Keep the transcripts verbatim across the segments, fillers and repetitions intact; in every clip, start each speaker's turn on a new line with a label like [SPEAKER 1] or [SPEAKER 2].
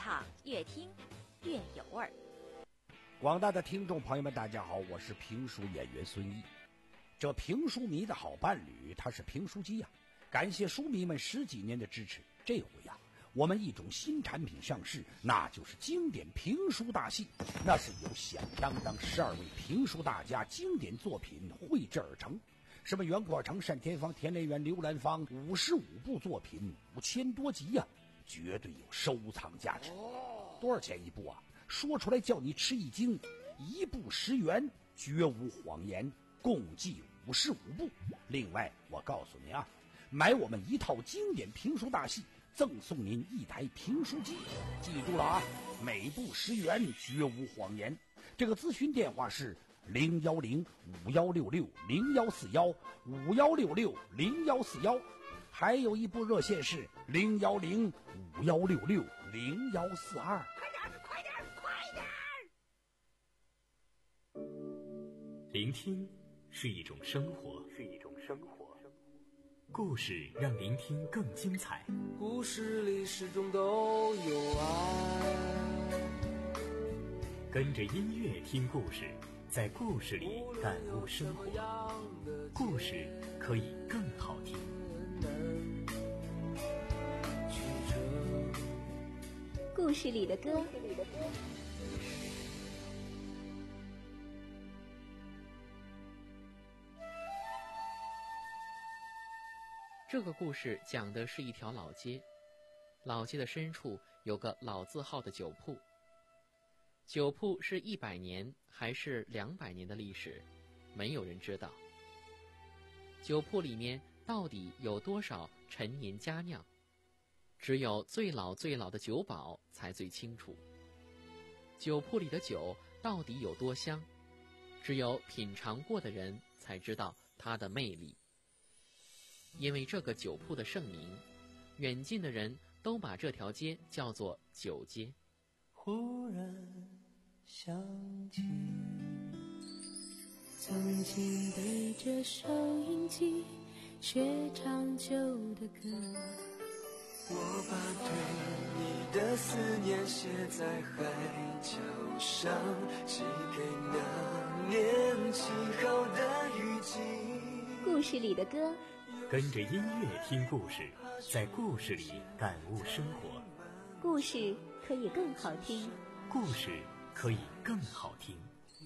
[SPEAKER 1] 唱越听越有味儿。
[SPEAKER 2] 广大的听众朋友们，大家好，我是评书演员孙毅。这评书迷的好伴侣，他是评书机呀、啊。感谢书迷们十几年的支持，这回呀、啊，我们一种新产品上市，那就是经典评书大戏。那是由响当当十二位评书大家经典作品绘制而成。什么袁阔成、单田芳、田连元、刘兰芳，五十五部作品，五千多集呀、啊，绝对有收藏价值。多少钱一部啊？说出来叫你吃一惊，一部十元，绝无谎言，共计五十五部。另外，我告诉你啊，买我们一套经典评书大戏，赠送您一台评书机。记住了啊，每部十元，绝无谎言。这个咨询电话是零幺零五幺六六零幺四幺五幺六六零幺四幺，还有一部热线是零幺零五幺六六零幺四二。
[SPEAKER 3] 快点，快点，快点！
[SPEAKER 4] 聆听是一种生活，是一种生活。故事让聆听更精彩。
[SPEAKER 5] 故事里始终都有爱。
[SPEAKER 4] 跟着音乐听故事，在故事里感悟生活。故事可以更好听。
[SPEAKER 1] 故事里的歌。
[SPEAKER 6] 这个故事讲的是一条老街，老街的深处有个老字号的酒铺。酒铺是一百年还是两百年的历史，没有人知道。酒铺里面到底有多少陈年佳酿，只有最老最老的酒保才最清楚。酒铺里的酒到底有多香，只有品尝过的人才知道它的魅力。因为这个酒铺的盛名，远近的人都把这条街叫做酒街。
[SPEAKER 5] 忽然想起
[SPEAKER 7] 曾经对着收音机学唱旧的歌，
[SPEAKER 5] 我把对你的思念写在海角上，寄给那年起好的雨季。
[SPEAKER 1] 故事里的歌，
[SPEAKER 4] 跟着音乐听故事，在故事里感悟生活。
[SPEAKER 1] 故事可以更好听。
[SPEAKER 4] 故事可以更好听。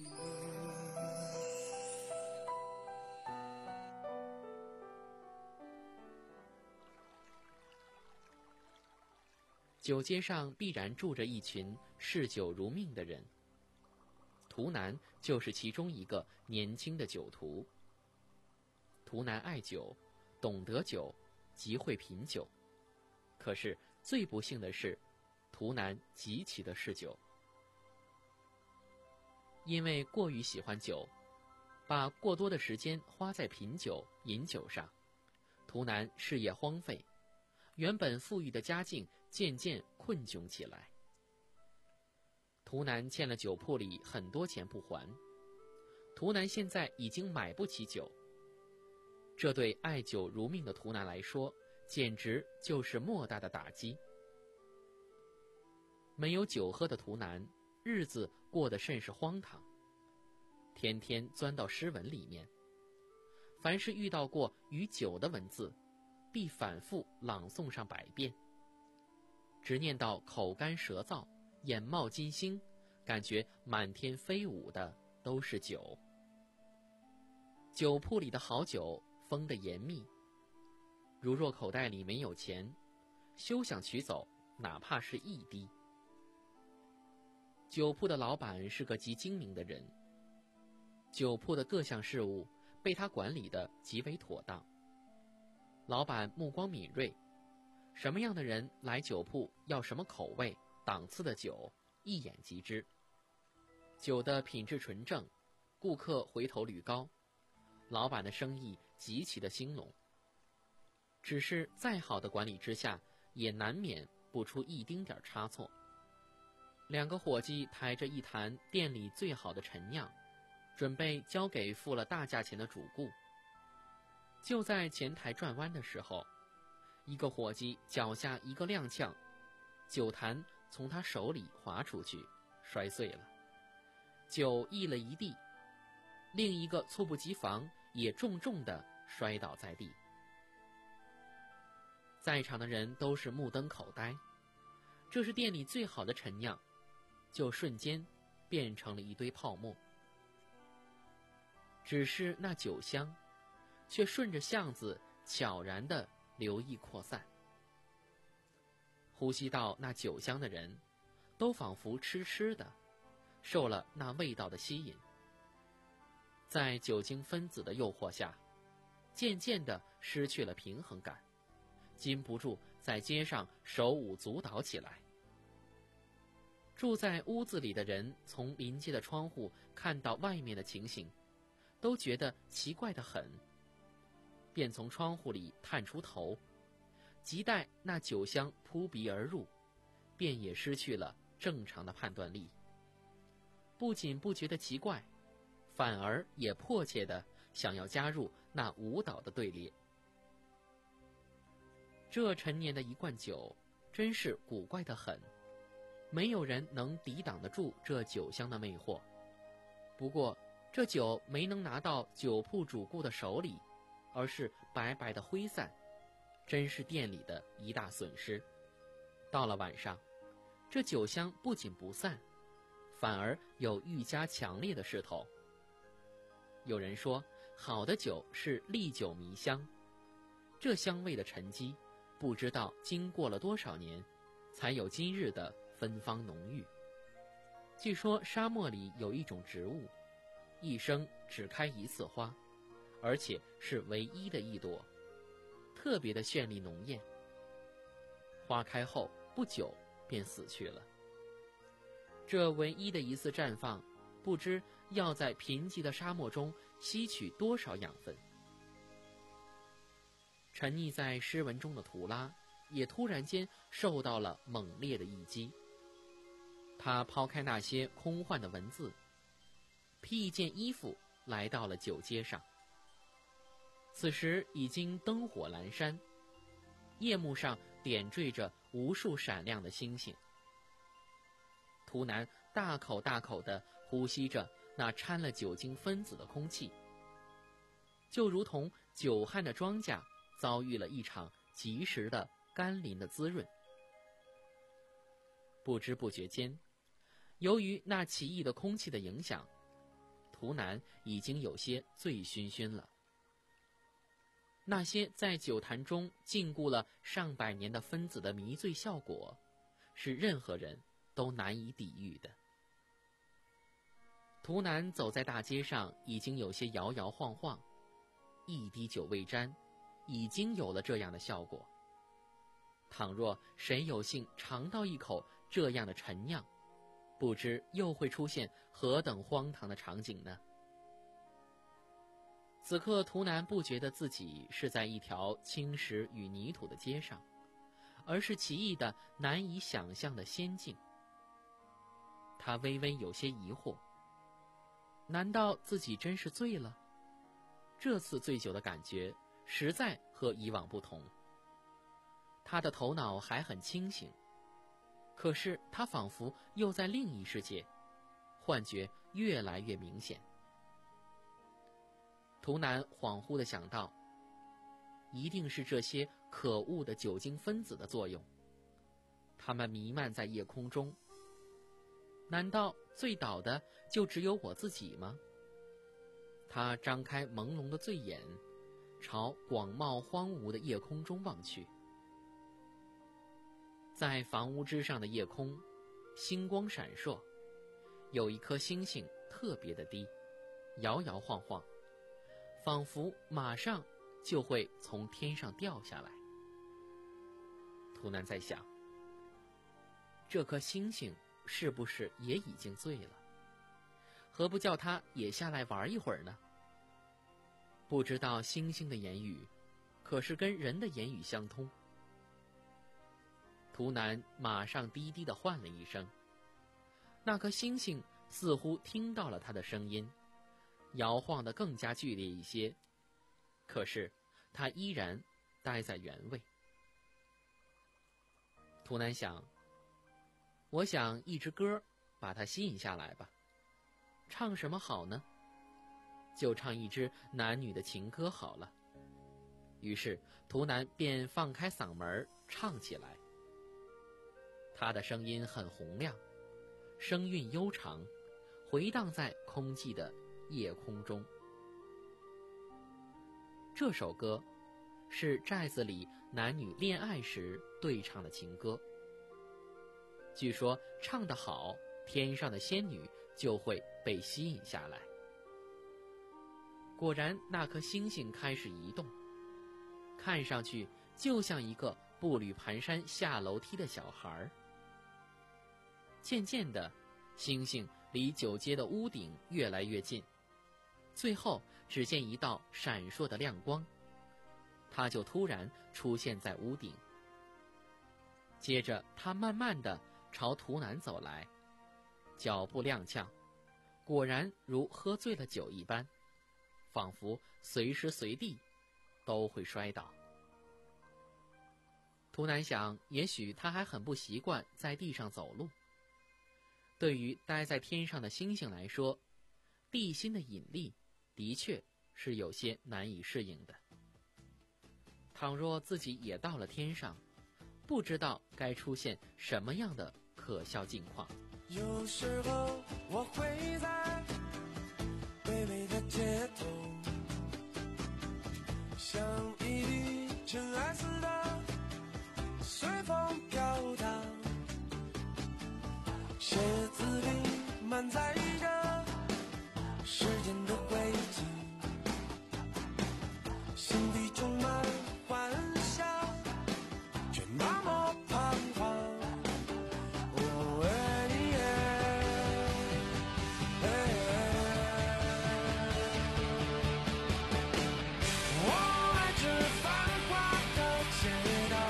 [SPEAKER 6] 酒街上必然住着一群嗜酒如命的人，图南就是其中一个年轻的酒徒。图南爱酒，懂得酒，极会品酒。可是最不幸的是，图南极其的嗜酒。因为过于喜欢酒，把过多的时间花在品酒、饮酒上，图南事业荒废，原本富裕的家境渐渐困窘起来。图南欠了酒铺里很多钱不还，图南现在已经买不起酒。这对爱酒如命的图南来说，简直就是莫大的打击。没有酒喝的图南，日子过得甚是荒唐，天天钻到诗文里面，凡是遇到过与酒的文字，必反复朗诵上百遍，直念到口干舌燥，眼冒金星，感觉满天飞舞的都是酒。酒铺里的好酒封得严密，如若口袋里没有钱，休想取走哪怕是一滴。酒铺的老板是个极精明的人，酒铺的各项事务被他管理得极为妥当。老板目光敏锐，什么样的人来酒铺要什么口味档次的酒，一眼即知。酒的品质纯正，顾客回头率高，老板的生意极其的兴隆。只是再好的管理之下，也难免不出一丁点差错。两个伙计抬着一坛店里最好的陈酿，准备交给付了大价钱的主顾。就在前台转弯的时候，一个伙计脚下一个踉跄，酒坛从他手里滑出去，摔碎了，酒溢了一地。另一个猝不及防，也重重地摔倒在地。在场的人都是目瞪口呆，这是店里最好的陈酿，就瞬间变成了一堆泡沫。只是那酒香，却顺着巷子悄然地流溢扩散。呼吸到那酒香的人，都仿佛痴痴的，受了那味道的吸引。在酒精分子的诱惑下，渐渐地失去了平衡感，禁不住在街上手舞足蹈起来。住在屋子里的人从临街的窗户看到外面的情形，都觉得奇怪得很，便从窗户里探出头，急待那酒香扑鼻而入，便也失去了正常的判断力。不仅不觉得奇怪，反而也迫切地想要加入那舞蹈的队列。这陈年的一罐酒真是古怪得很，没有人能抵挡得住这酒香的魅惑。不过这酒没能拿到酒铺主顾的手里，而是白白的挥散，真是店里的一大损失。到了晚上，这酒香不仅不散，反而有愈加强烈的势头。有人说，好的酒是历久弥香，这香味的沉积，不知道经过了多少年，才有今日的芬芳浓郁。据说沙漠里有一种植物，一生只开一次花，而且是唯一的一朵，特别的绚丽浓艳。花开后不久便死去了。这唯一的一次绽放，不知要在贫瘠的沙漠中吸取多少养分。沉溺在诗文中的图拉，也突然间受到了猛烈的一击。他抛开那些空幻的文字，披一件衣服来到了酒街上。此时已经灯火阑珊，夜幕上点缀着无数闪亮的星星。图南大口大口地呼吸着那掺了酒精分子的空气，就如同久旱的庄稼遭遇了一场及时的甘霖的滋润。不知不觉间，由于那奇异的空气的影响，图南已经有些醉醺醺了。那些在酒坛中禁锢了上百年的分子的迷醉效果，是任何人都难以抵御的。图南走在大街上，已经有些摇摇晃晃，一滴酒未沾，已经有了这样的效果。倘若谁有幸尝到一口这样的陈酿，不知又会出现何等荒唐的场景呢？此刻图南不觉得自己是在一条青石与泥土的街上，而是奇异的难以想象的仙境。他微微有些疑惑，难道自己真是醉了？这次醉酒的感觉实在和以往不同。他的头脑还很清醒，可是他仿佛又在另一世界，幻觉越来越明显。图南恍惚地想到，一定是这些可恶的酒精分子的作用，它们弥漫在夜空中。难道醉倒的就只有我自己吗？他张开朦胧的醉眼，朝广袤荒芜的夜空中望去。在房屋之上的夜空，星光闪烁，有一颗星星特别的低，摇摇晃晃，仿佛马上就会从天上掉下来。图南在想，这颗星星是不是也已经醉了？何不叫它也下来玩一会儿呢？不知道星星的言语，可是跟人的言语相通。图南马上低低地唤了一声，那颗星星似乎听到了他的声音，摇晃得更加剧烈一些，可是他依然待在原位。图南想， 我想一支歌把它吸引下来吧。唱什么好呢？就唱一支男女的情歌好了。于是图南便放开嗓门唱起来。他的声音很洪亮，声韵悠长，回荡在空寂的夜空中。这首歌是寨子里男女恋爱时对唱的情歌。据说唱得好，天上的仙女就会被吸引下来。果然，那颗星星开始移动，看上去就像一个步履蹒跚下楼梯的小孩。渐渐的，星星离九街的屋顶越来越近，最后只见一道闪烁的亮光，它就突然出现在屋顶。接着它慢慢地朝图南走来，脚步踉跄，果然如喝醉了酒一般，仿佛随时随地都会摔倒。图南想，也许他还很不习惯在地上走路。对于待在天上的星星来说，地心的引力的确是有些难以适应的。倘若自己也到了天上，不知道该出现什么样的可笑境况。
[SPEAKER 5] 有时候我会在北美的街头，像一粒尘埃似的随风飘荡，鞋子里满载着时间的轨迹，心底充满幻想，却那么彷徨。哦，哎耶，哎我爱这繁华的街道，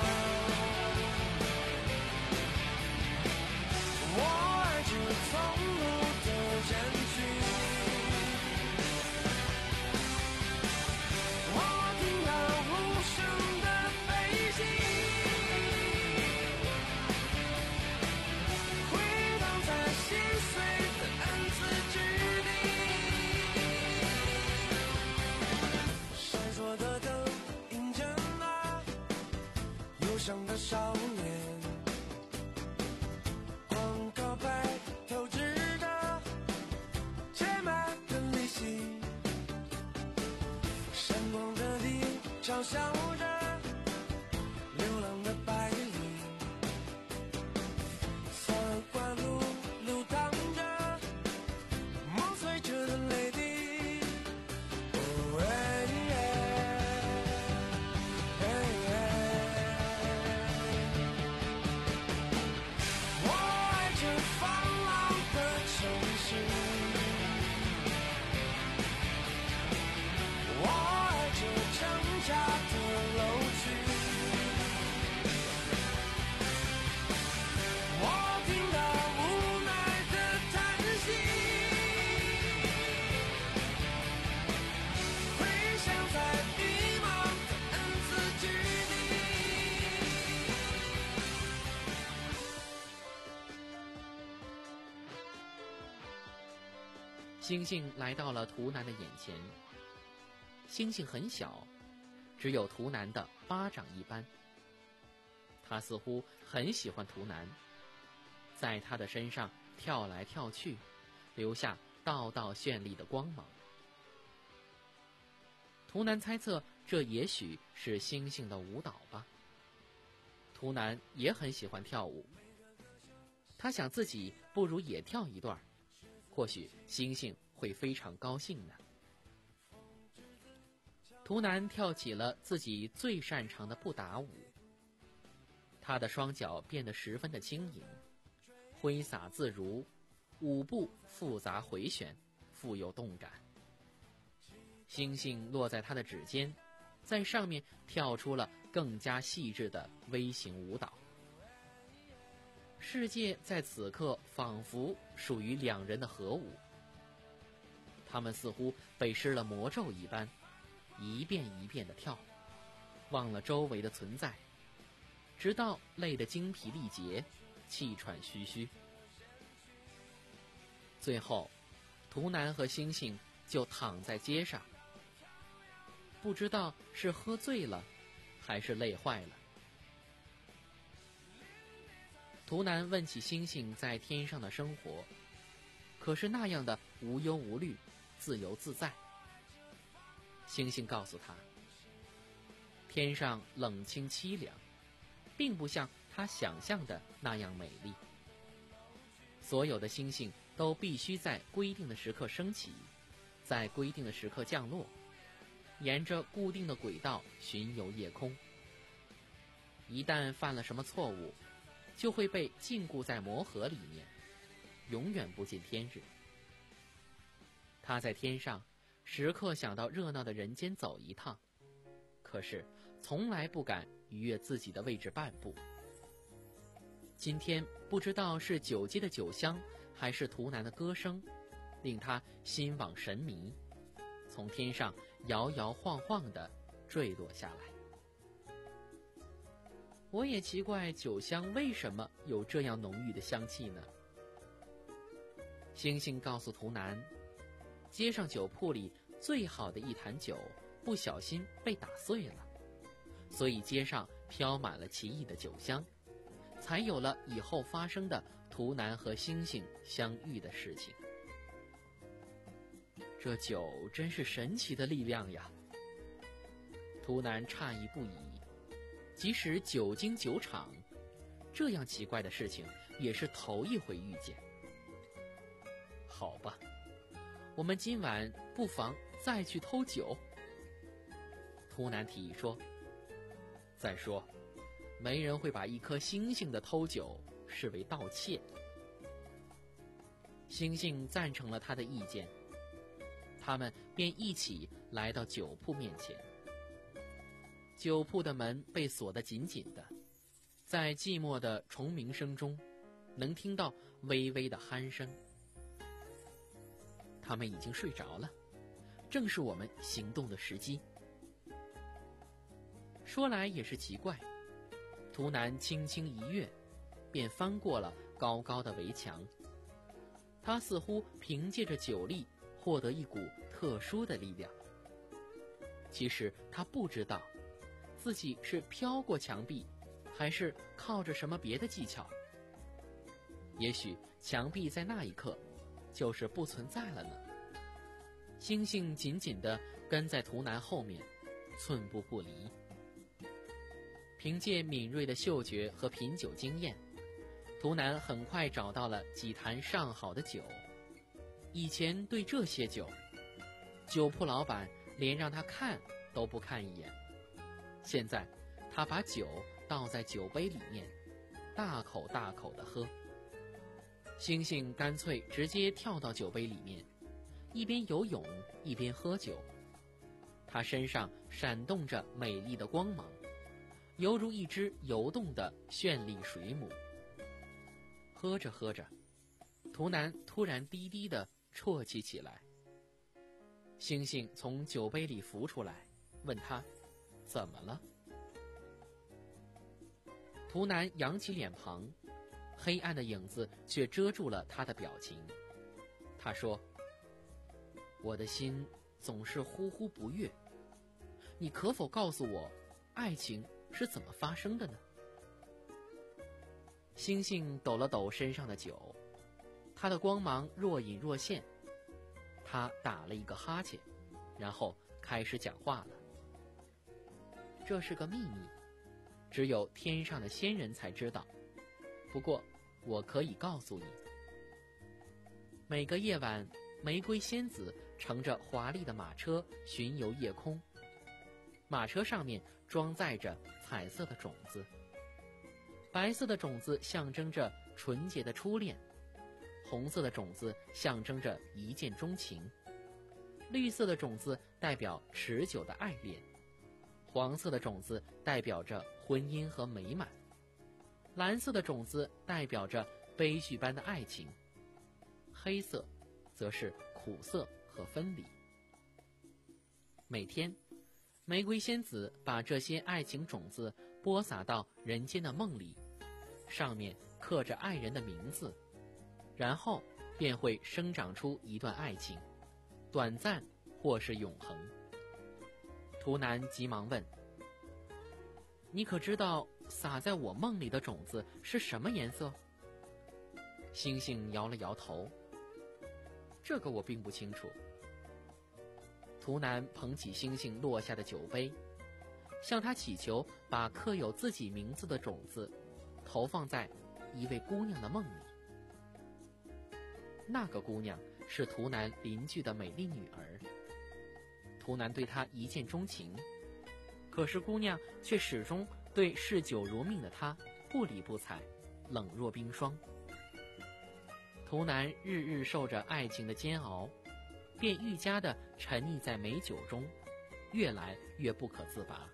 [SPEAKER 5] 我爱这从容的人群，我听到无声的悲喜，回荡在心碎的恩赐之地。闪烁的灯映着那忧伤的少年，广告牌透支着欠满的利息，闪光的地嘲笑着流浪的白领，三环路流淌着梦碎着的泪滴。哦，哎耶，哎耶，我爱这繁忙的城市，我爱这成家的楼区，我听到无奈的叹息，回响在迷茫的恩赐之地。
[SPEAKER 6] 星星来到了图南的眼前。星星很小，只有图南的巴掌一般。他似乎很喜欢图南，在他的身上跳来跳去，留下道道绚丽的光芒。图南猜测，这也许是星星的舞蹈吧。图南也很喜欢跳舞，他想自己不如也跳一段，或许星星会非常高兴呢。图南跳起了自己最擅长的布达舞，他的双脚变得十分的轻盈，挥洒自如，舞步复杂回旋，富有动感。星星落在他的指尖，在上面跳出了更加细致的微型舞蹈。世界在此刻仿佛属于两人的合舞，他们似乎被施了魔咒一般，一遍一遍地跳，忘了周围的存在，直到累得精疲力竭， 气喘吁吁。最后，图南和星星就躺在街上，不知道是喝醉了，还是累坏了。图南问起星星在天上的生活，可是那样的无忧无虑，自由自在。星星告诉他，天上冷清凄凉，并不像他想象的那样美丽。所有的星星都必须在规定的时刻升起，在规定的时刻降落，沿着固定的轨道巡游夜空。一旦犯了什么错误，就会被禁锢在魔盒里面，永远不见天日。他在天上时刻想到热闹的人间走一趟，可是从来不敢逾越自己的位置半步。今天不知道是酒街的酒香，还是图南的歌声，令他心往神迷，从天上摇摇晃晃地坠落下来。我也奇怪酒香为什么有这样浓郁的香气呢？星星告诉图南，街上酒铺里最好的一坛酒不小心被打碎了，所以街上飘满了奇异的酒香，才有了以后发生的图南和星星相遇的事情。这酒真是神奇的力量呀！图南诧异不已，即使久经酒场，这样奇怪的事情也是头一回遇见。好吧，我们今晚不妨再去偷酒。图南提议说，再说没人会把一颗星星的偷酒视为盗窃。星星赞成了他的意见，他们便一起来到酒铺面前。酒铺的门被锁得紧紧的，在寂寞的虫鸣声中，能听到微微的鼾声。他们已经睡着了，正是我们行动的时机。说来也是奇怪，图南轻轻一跃，便翻过了高高的围墙。他似乎凭借着酒力获得一股特殊的力量。其实他不知道自己是飘过墙壁，还是靠着什么别的技巧。也许墙壁在那一刻就是不存在了呢。星星紧紧地跟在图南后面，寸步不离。凭借敏锐的嗅觉和品酒经验，图南很快找到了几坛上好的酒。以前对这些酒，酒铺老板连让他看都不看一眼。现在他把酒倒在酒杯里面，大口大口地喝。星星干脆直接跳到酒杯里面，一边游泳一边喝酒。他身上闪动着美丽的光芒，犹如一只游动的绚丽水母。喝着喝着，图南突然低低地啜泣起来。星星从酒杯里浮出来，问他怎么了。图南扬起脸庞，黑暗的影子却遮住了他的表情。他说，我的心总是忽忽不悦，你可否告诉我，爱情是怎么发生的呢？星星抖了抖身上的酒，他的光芒若隐若现。他打了一个哈欠，然后开始讲话了。这是个秘密，只有天上的仙人才知道。不过我可以告诉你，每个夜晚，玫瑰仙子乘着华丽的马车巡游夜空，马车上面装载着彩色的种子。白色的种子象征着纯洁的初恋，红色的种子象征着一见钟情，绿色的种子代表持久的爱恋，黄色的种子代表着婚姻和美满，蓝色的种子代表着悲剧般的爱情，黑色则是苦涩和分离。每天，玫瑰仙子把这些爱情种子播撒到人间的梦里，上面刻着爱人的名字，然后便会生长出一段爱情，短暂或是永恒。图南急忙问：你可知道撒在我梦里的种子是什么颜色？星星摇了摇头：这个我并不清楚。图南捧起星星落下的酒杯，向他祈求把刻有自己名字的种子投放在一位姑娘的梦里。那个姑娘是图南邻居的美丽女儿。图南对她一见钟情，可是姑娘却始终对嗜酒如命的他不理不睬，冷若冰霜。图南日日受着爱情的煎熬，便愈加的沉溺在美酒中，越来越不可自拔。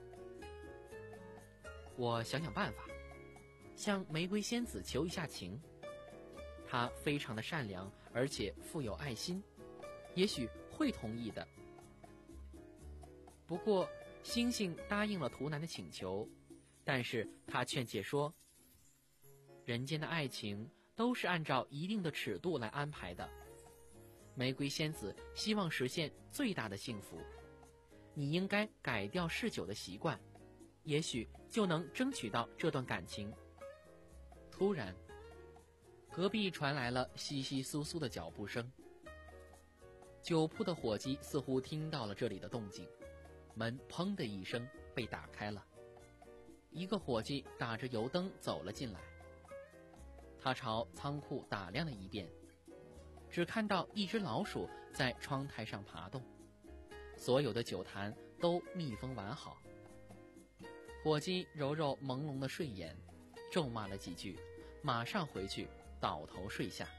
[SPEAKER 6] 我想想办法，向玫瑰仙子求一下情。她非常的善良，而且富有爱心，也许会同意的。不过星星答应了图南的请求，但是他劝解说，人间的爱情都是按照一定的尺度来安排的。玫瑰仙子希望实现最大的幸福，你应该改掉嗜酒的习惯，也许就能争取到这段感情。突然，隔壁传来了窸窸窣窣的脚步声。酒铺的伙计似乎听到了这里的动静，门砰的一声被打开了，一个伙计打着油灯走了进来。他朝仓库打量了一遍，只看到一只老鼠在窗台上爬动，所有的酒坛都密封完好。伙计揉揉朦胧的睡眼，咒骂了几句，马上回去倒头睡下。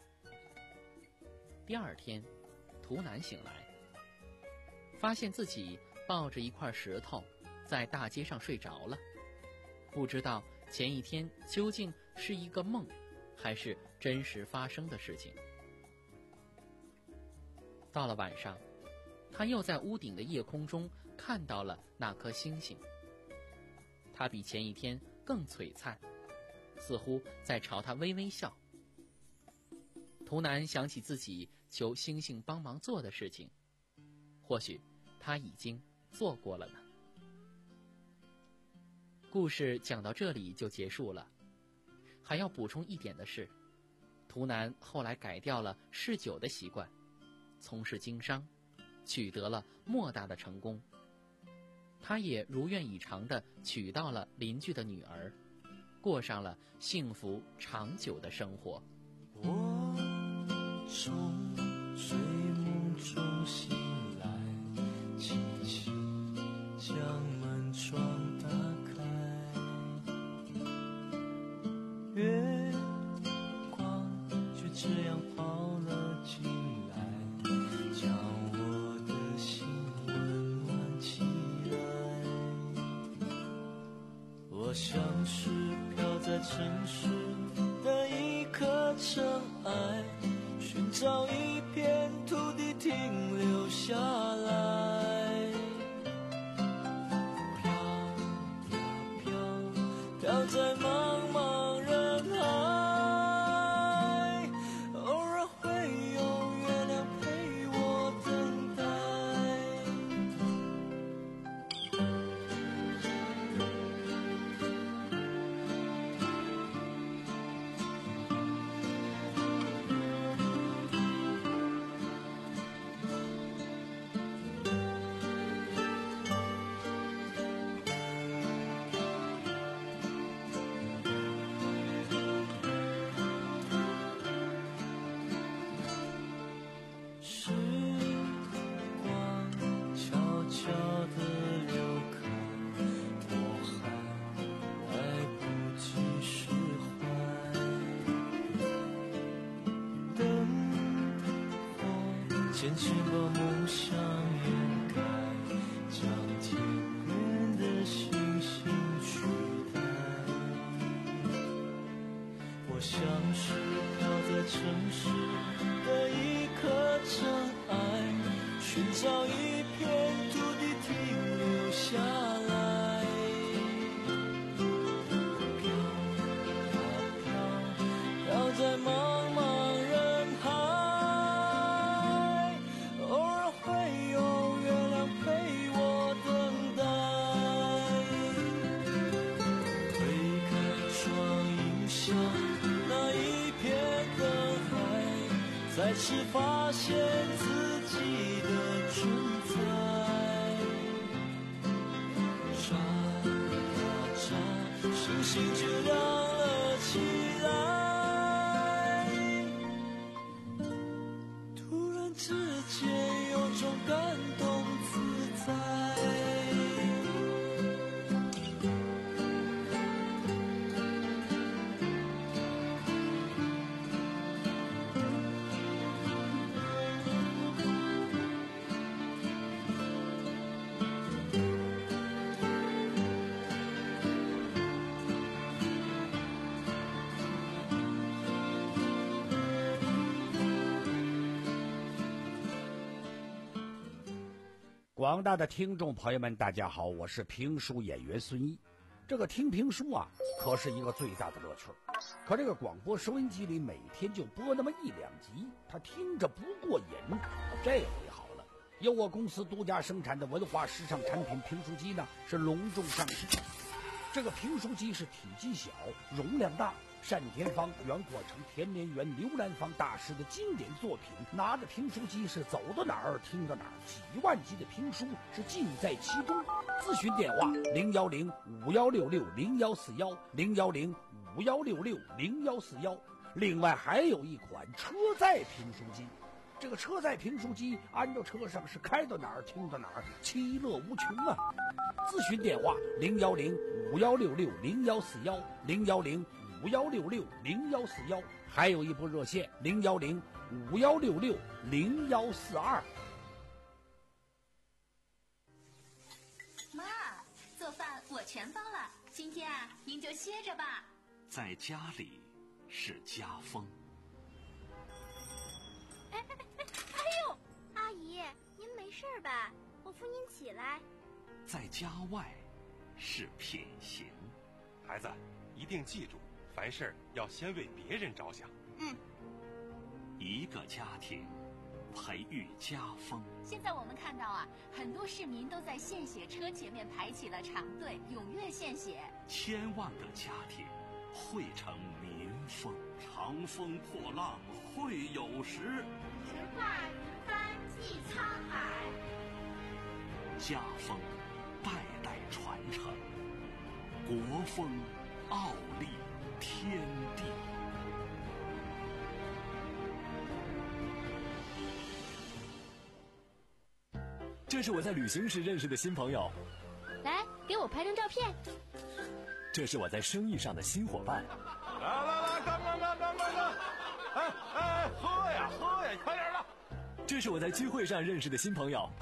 [SPEAKER 6] 第二天，图南醒来，发现自己抱着一块石头在大街上睡着了，不知道前一天究竟是一个梦还是真实发生的事情。到了晚上，他又在屋顶的夜空中看到了那颗星星，它比前一天更璀璨，似乎在朝他微微笑。图南想起自己求星星帮忙做的事情，或许他已经做过了呢。故事讲到这里就结束了。还要补充一点的是，图南后来改掉了嗜酒的习惯，从事经商，取得了莫大的成功。他也如愿以偿地娶到了邻居的女儿，过上了幸福长久的生活。
[SPEAKER 5] 我从睡梦中醒来，轻轻将门窗打开，月光就这样跑了进来，将我的心温暖起来。我像是飘在城市的一颗尘埃，寻找一片土地停留下来，飘呀飘，飘在茫茫人海，偶尔会有月亮陪我等待。时光悄悄地流开，我还来不及释怀。灯火渐渐把梦想掩盖，将天边的星星取代。我像是飘在城市的一颗尘埃，寻找一片土地停留下来，飘啊开始发现自己的存在。转啊转，星星就亮了起来。突然之间有种感动自在。
[SPEAKER 2] 广大的听众朋友们，大家好，我是评书演员孙毅。这个听评书啊，可是一个最大的乐趣。可这个广播收音机里每天就播那么一两集，他听着不过瘾。这回好了，由我公司独家生产的文化时尚产品评书机呢，是隆重上市。这个评书机是体积小，容量大。单田芳、袁国成、田连元、刘兰芳大师的经典作品，拿着评书机是走到哪儿听到哪儿，几万集的评书是尽在其中。咨询电话零幺零五幺六六零幺四幺零幺零五幺六六零幺四幺。另外还有一款车载评书机，这个车载评书机安到车上是开到哪儿听到哪儿，其乐无穷啊！咨询电话零幺零五幺六六零幺四幺零幺零五幺六六零幺四幺，还有一部热线零幺零五幺六六零幺四二。
[SPEAKER 8] 妈，做饭我全包了，今天啊，您就歇着吧。
[SPEAKER 9] 在家里是家风。
[SPEAKER 10] 哎哎哎哎呦，阿姨，您没事吧？我扶您起来。
[SPEAKER 9] 在家外是品行。
[SPEAKER 11] 孩子，一定记住，凡事要先为别人着想。
[SPEAKER 8] 嗯。
[SPEAKER 9] 一个家庭培育家风。
[SPEAKER 8] 现在我们看到啊，很多市民都在献血车前面排起了长队，踊跃献血。
[SPEAKER 9] 千万个家庭汇成民风。长风破浪会有时，
[SPEAKER 10] 直挂云帆济沧海。
[SPEAKER 9] 家风代代传承，国风傲立天地。
[SPEAKER 12] 这是我在旅行时认识的新朋友，
[SPEAKER 10] 来给我拍张照片。
[SPEAKER 12] 这是我在生意上的新伙伴。
[SPEAKER 11] 来来来，干干干干干干！哎哎，喝呀喝呀，快点的！
[SPEAKER 12] 这是我在聚会上认识的新朋友。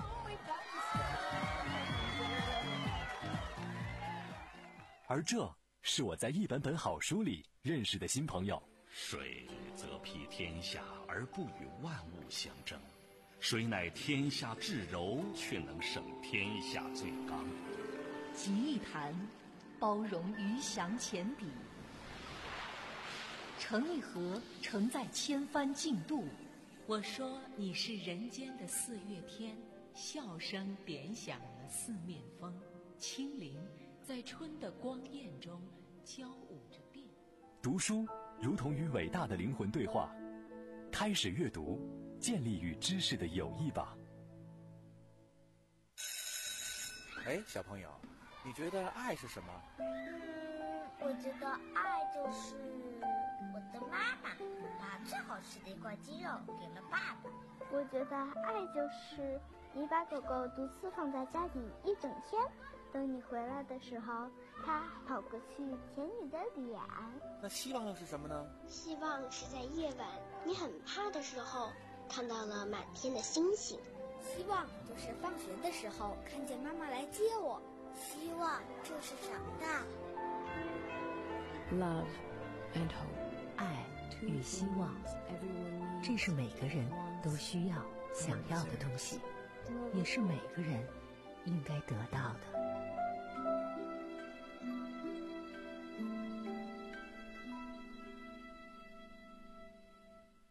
[SPEAKER 12] 而这是我在一本本好书里认识的新朋友。
[SPEAKER 9] 水则披天下而不与万物相争，水乃天下至柔，却能胜天下最刚。
[SPEAKER 13] 集一坛，包容鱼翔浅底；盛一盒，承载千帆竞渡。
[SPEAKER 14] 我说你是人间的四月天，笑声点响了四面风，清灵在春的光艳中交舞着变。
[SPEAKER 12] 读书如同与伟大的灵魂对话，开始阅读，建立与知识的友谊吧。
[SPEAKER 15] 哎，小朋友，你觉得爱是什么？
[SPEAKER 10] 嗯，我觉得爱就是我的妈妈把最好吃的一块鸡肉给了爸爸。
[SPEAKER 16] 我觉得爱就是你把狗狗独自放在家里一整天，等你回来的时候，它跑过去舔你的脸。
[SPEAKER 15] 那希望又是什么呢？
[SPEAKER 17] 希望是在夜晚你很怕的时候，看到了满天的星星。
[SPEAKER 16] 希望就是放学的时候看见妈妈来接我。
[SPEAKER 10] 希望就是长大。
[SPEAKER 18] Love and hope， 爱与希望，这是每个人都需要、想要的东西，也是每个人应该得到的。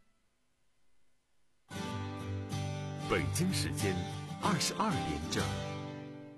[SPEAKER 19] 北京时间二十二点整。